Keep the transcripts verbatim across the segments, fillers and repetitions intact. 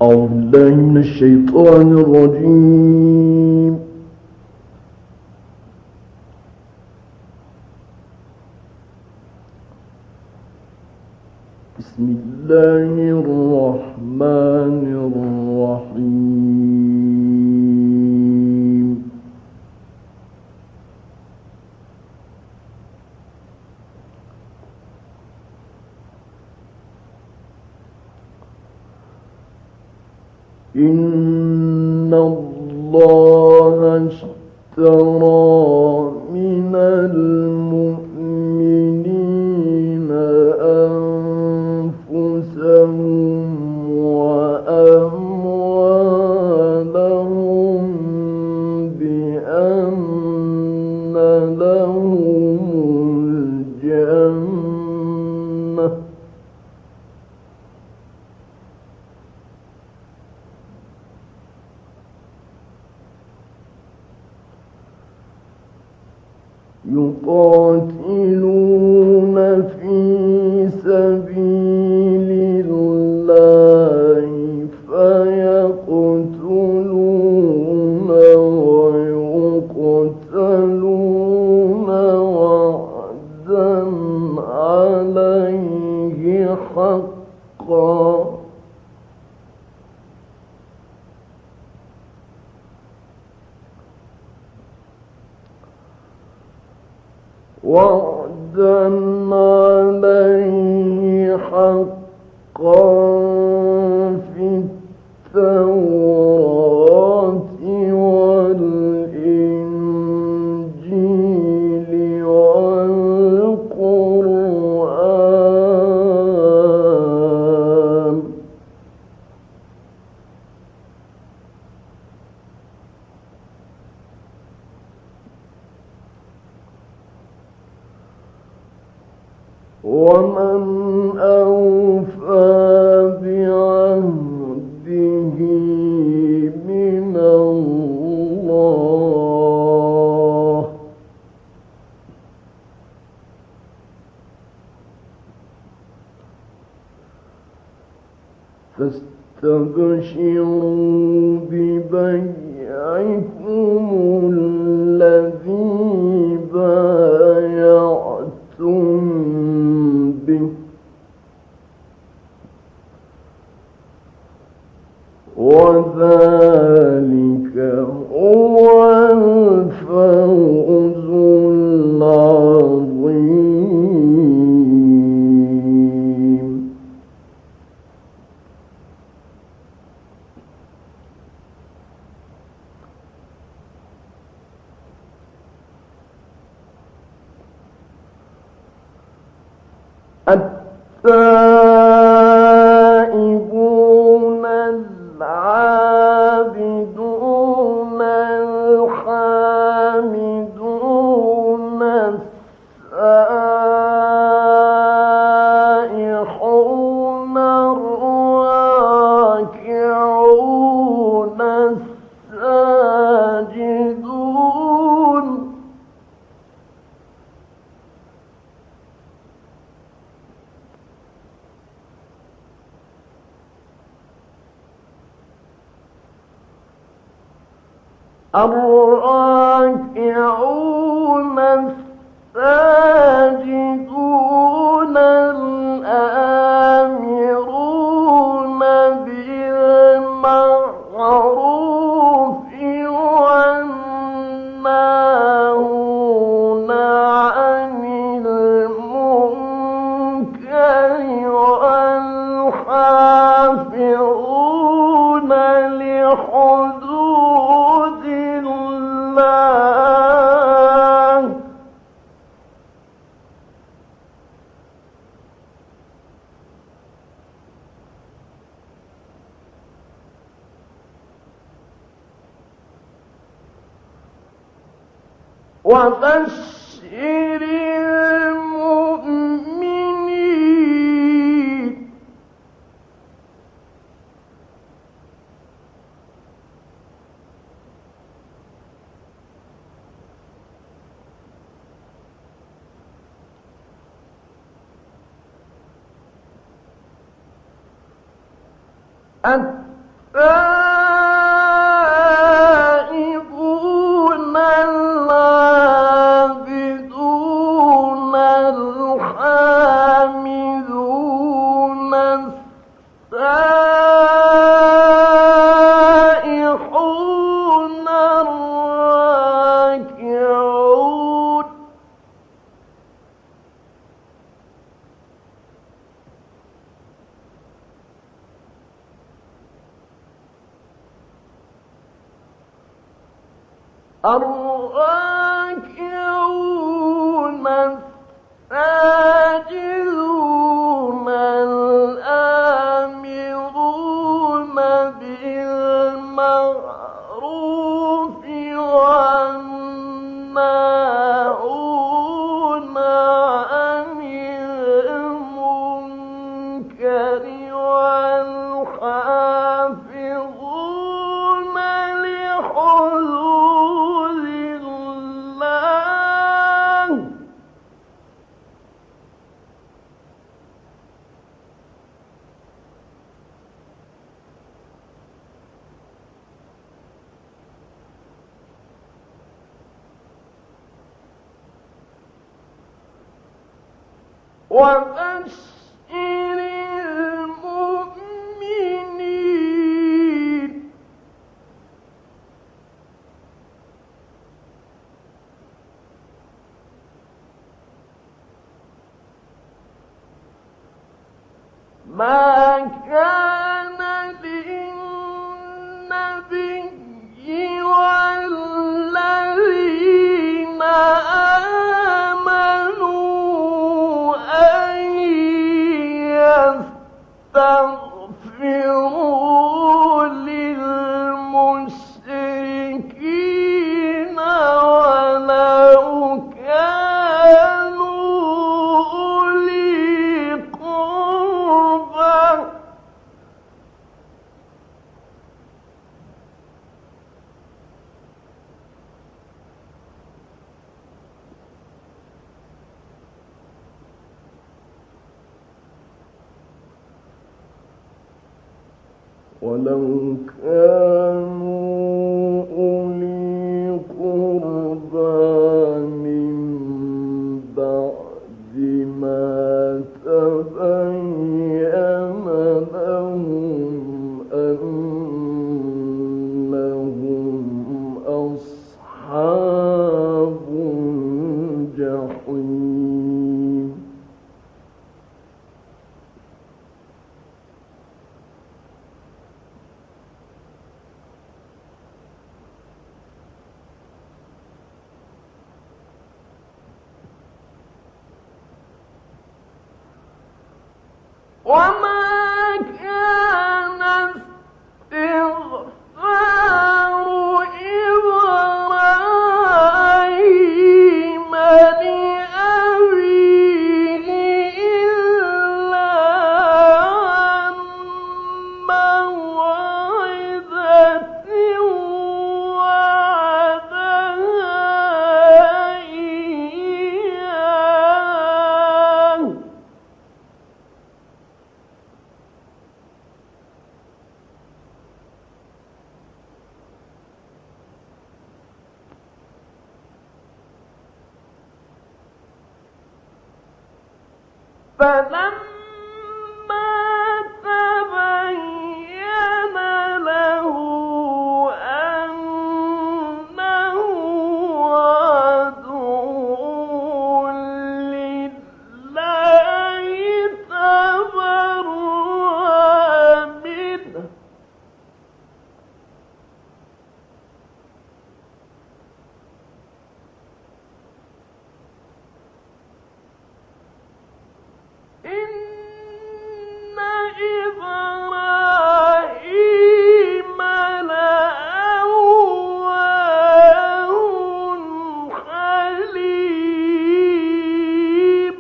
أعوذ بالله من الشيطان الرجيم. بسم الله الرحمن الرحيم. إن الله اشترى من المؤمنين أنفسهم وأموالهم بأن لهم الجنة يقاتلون في سبيل الله فيقتلون ويقتلون وعدا عليه حقا وعدا عليه حقا في التوراة والإنجيل والقرآن ومن أوفى بعهده من الله فاستبشروا ببيعكم الذي بايعتم به وذلك هو الفوز العظيم. التائبون العابدون الحامدون السائحون الراكعون الساجدون الراكعون الساجدون الآمرون بالمعروف والناهون عن المنكر والحافظون لحدود الله وبشر المؤمنين. التائبون العابدون الحامدون السائحون الراكعون الراكعون الساجدون الآمرون بالمعروف والناهون عن المنكر والحافظون لحدود الله وبشر المؤمنين ما كان للنبي والذين آمنوا أن يستغفروا للمشركين ولو كانوا أولي قربى ولو كانوا أولي قربى من بعد ما تبين لهم أنهم أصحاب الجحيم وما كان استغفار إبراهيم لأبيه إلا عن موعظة وعدها إياه فلما تبين له أنه عدو لله تبرأ منه إن إبراهيم لأواه حليم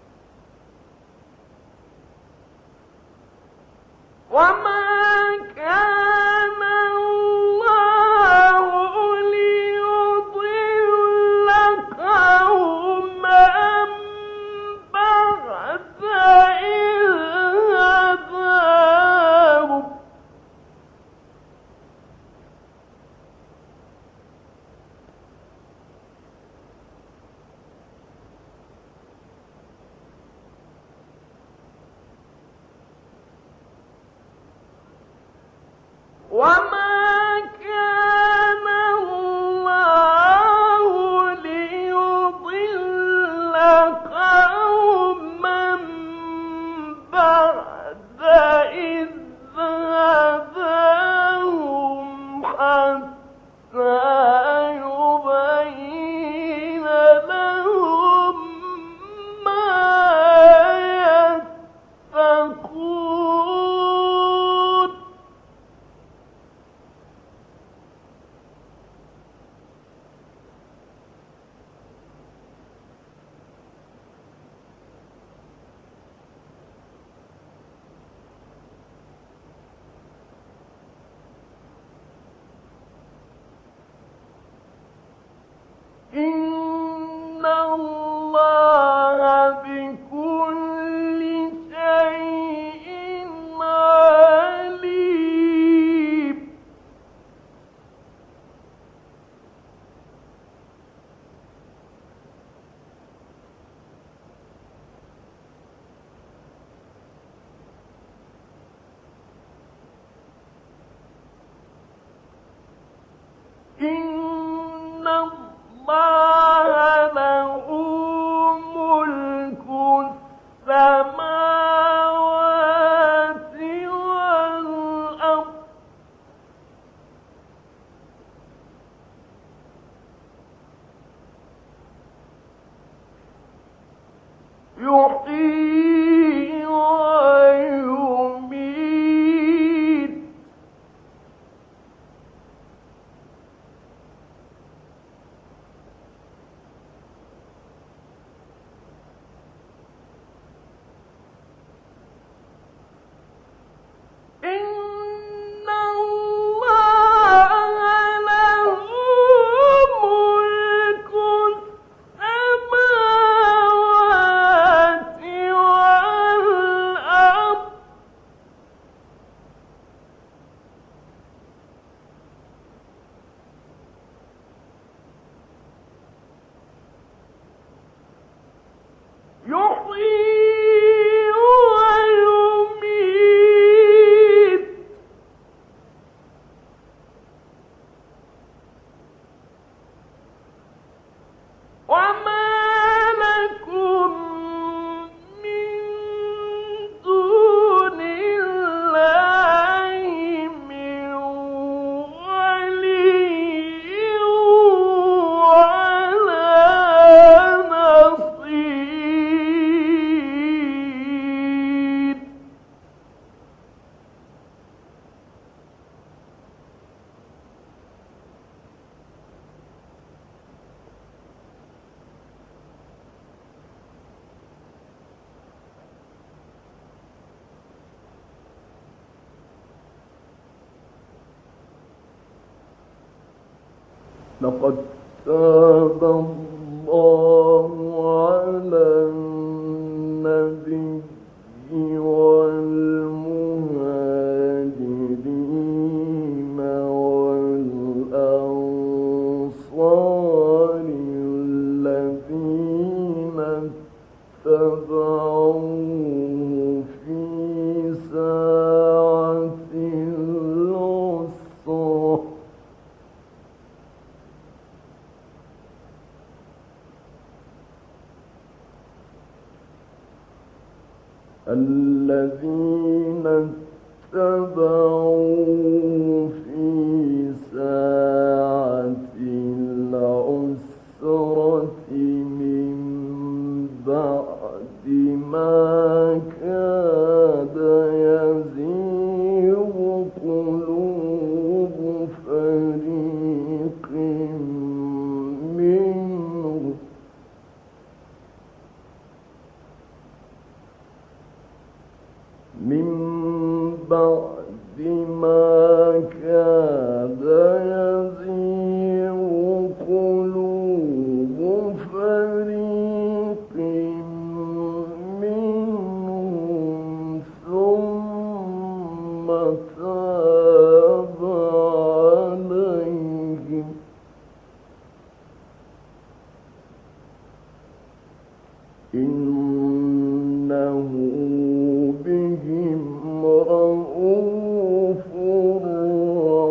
وما كان إن الله بكل شيء عليم إن الله له ملك السماوات والأرض يحيي ويميت إن الله له ملك السماوات والأرض يحيي ويميت وما لكم من دون الله من ولي ولا نصير لقد تاب الله على النبي والمهاجرين والأنصار الذين اتبعوه في ساعة العسرة الذين اتبعوا في ساعة العسرة من بعد ما كاد يزيغ قلوب فريق منهم من بعد ما كاد يزيغ قلوب فريق منهم ثم تاب عليهم إنه بهم رءوف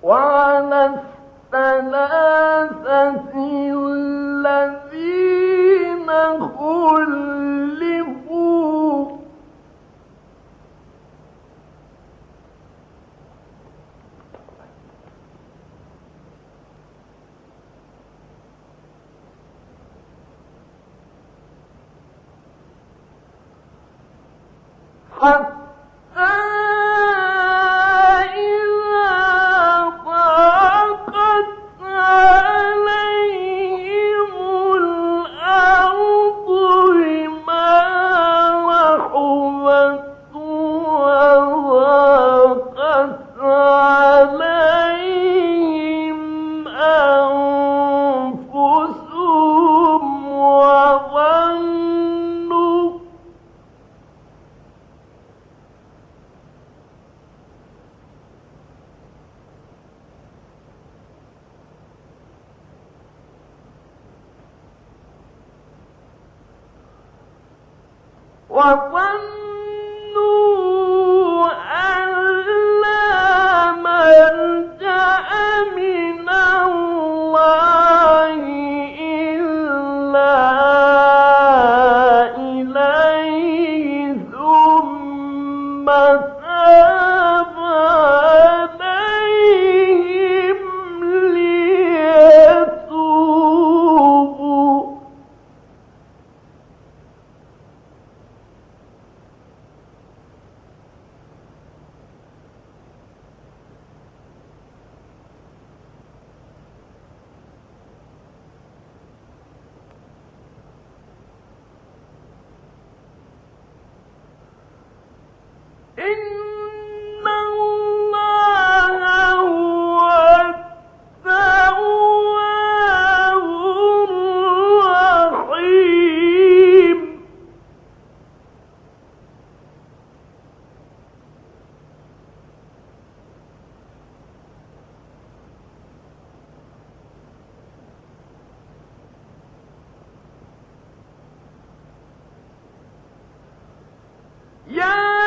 وعلى الثلاثة الذين خلفوا حتى وظنوا أن لا ملجأ من الله إلا إليه ثم تاب عليهم ليتوبوا إن الله هو التواب الرحيم يا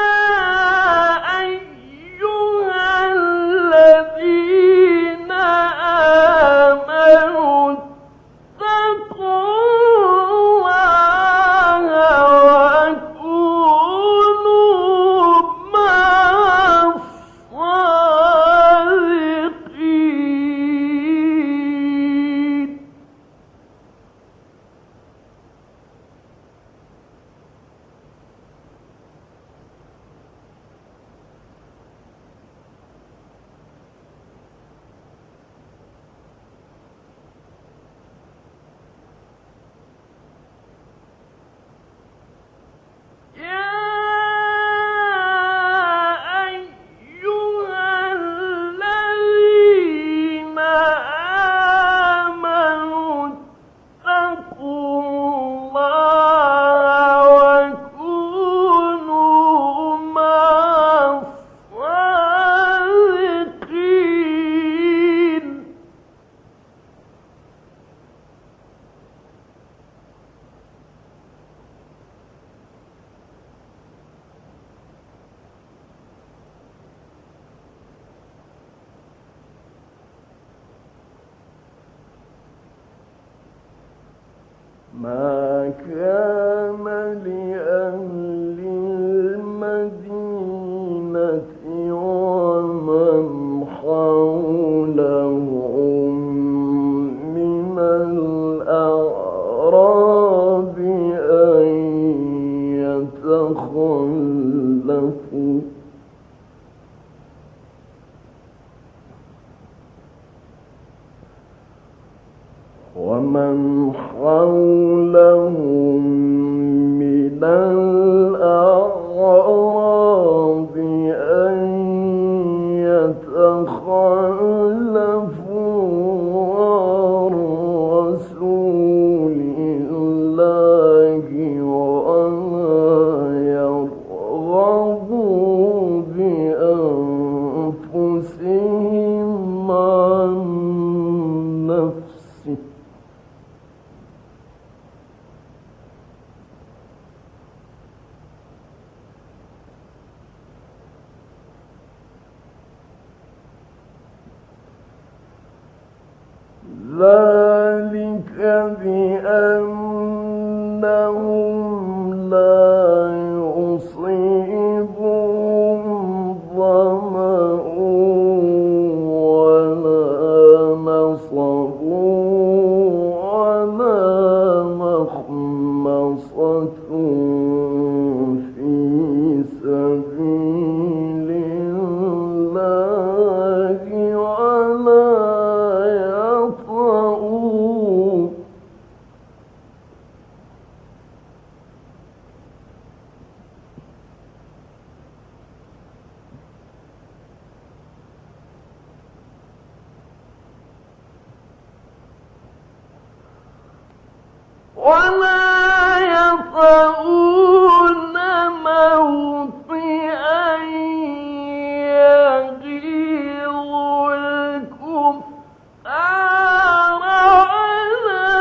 ما كان لأهل المدينة ومن حولهم من الأعراب أن يتخلفوا ومن حولهم من الأعراب أن يتخلفوا عن رسول الله ولا يرغبوا بأنفسهم عن نفسه ذلك بأنهم لا يصيبهم ظمأ ولا نصب ولا مخمصة في سبيل الله ولا يطؤون ولا يطؤون موطئا يغيظ الكفار ولا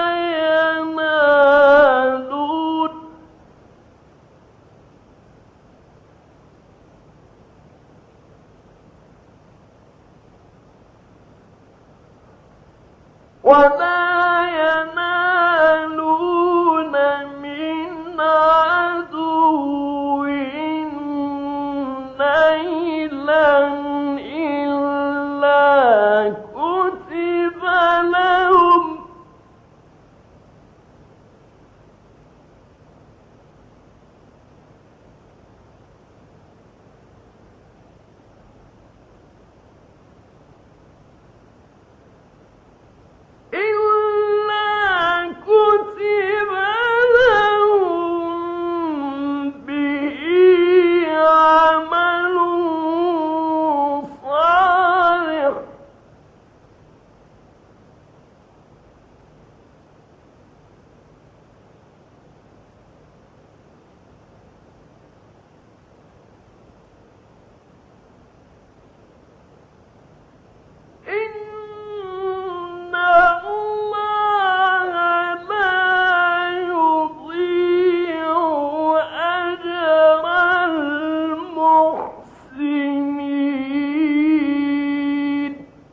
ينالون ولا ينالون من عدو نيلا إلا كتب لهم إلا كتب لهم به عمل صالح إن الله لا يضيع أجر المحسنين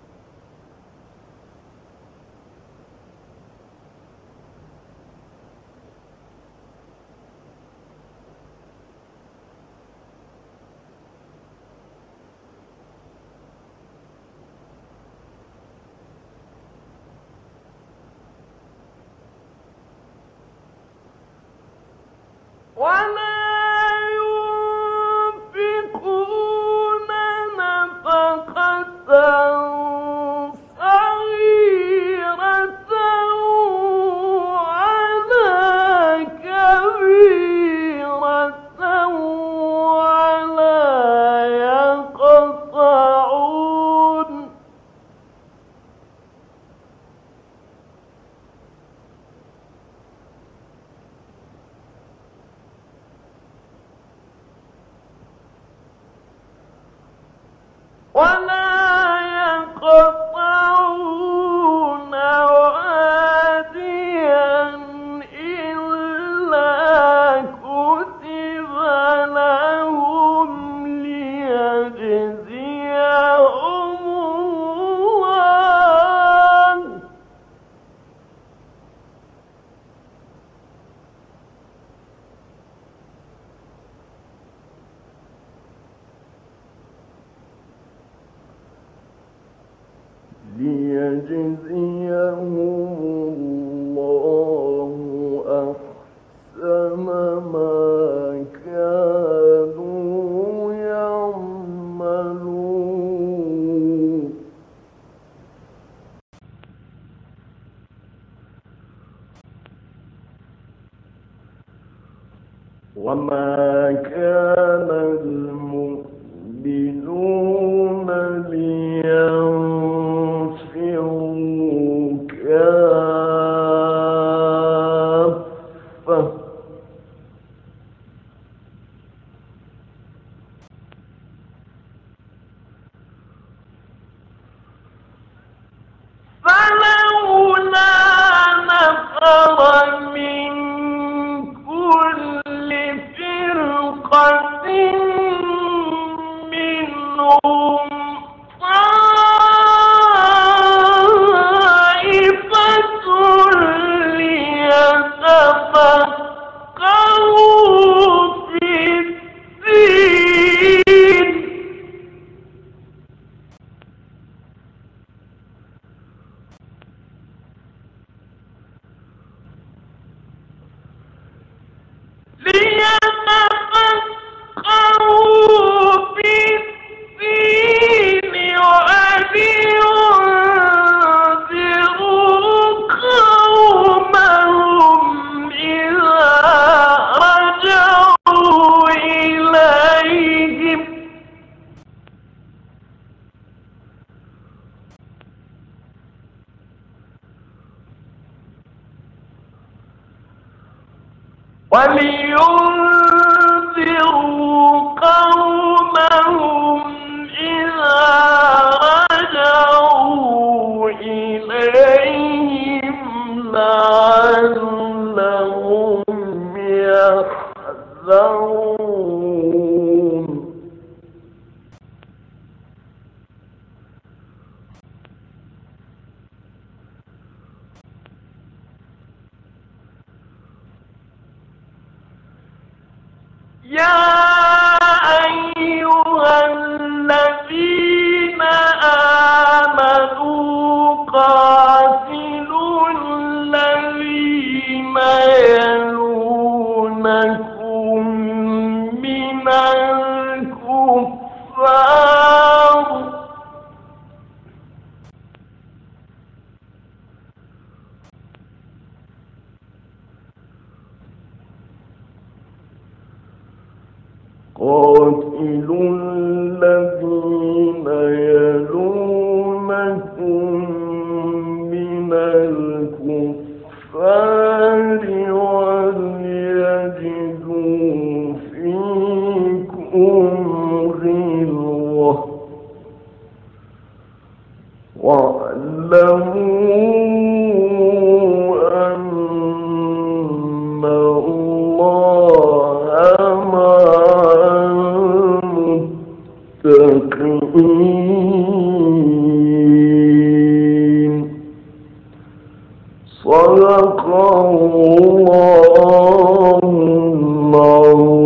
ولا ينفقون نفقة صغيرة ولا كبيرة ولا يقطعون ولا يقطعون واديا إلا كتب لهم ليجزيهم الله ليجزيهم الله أحسن ما كانوا يعملون وما كان المؤمنون لينفروا كافة فلولا نفر من كل فرقة يا أيها الذين آمنوا قاتلوا الذين يلونكم من الكفار قاتلوا الذين يلونكم من الكفار وليجدوا فيكم غلظة واعلموا أن الله مع المتقين. صدق الله العظيم.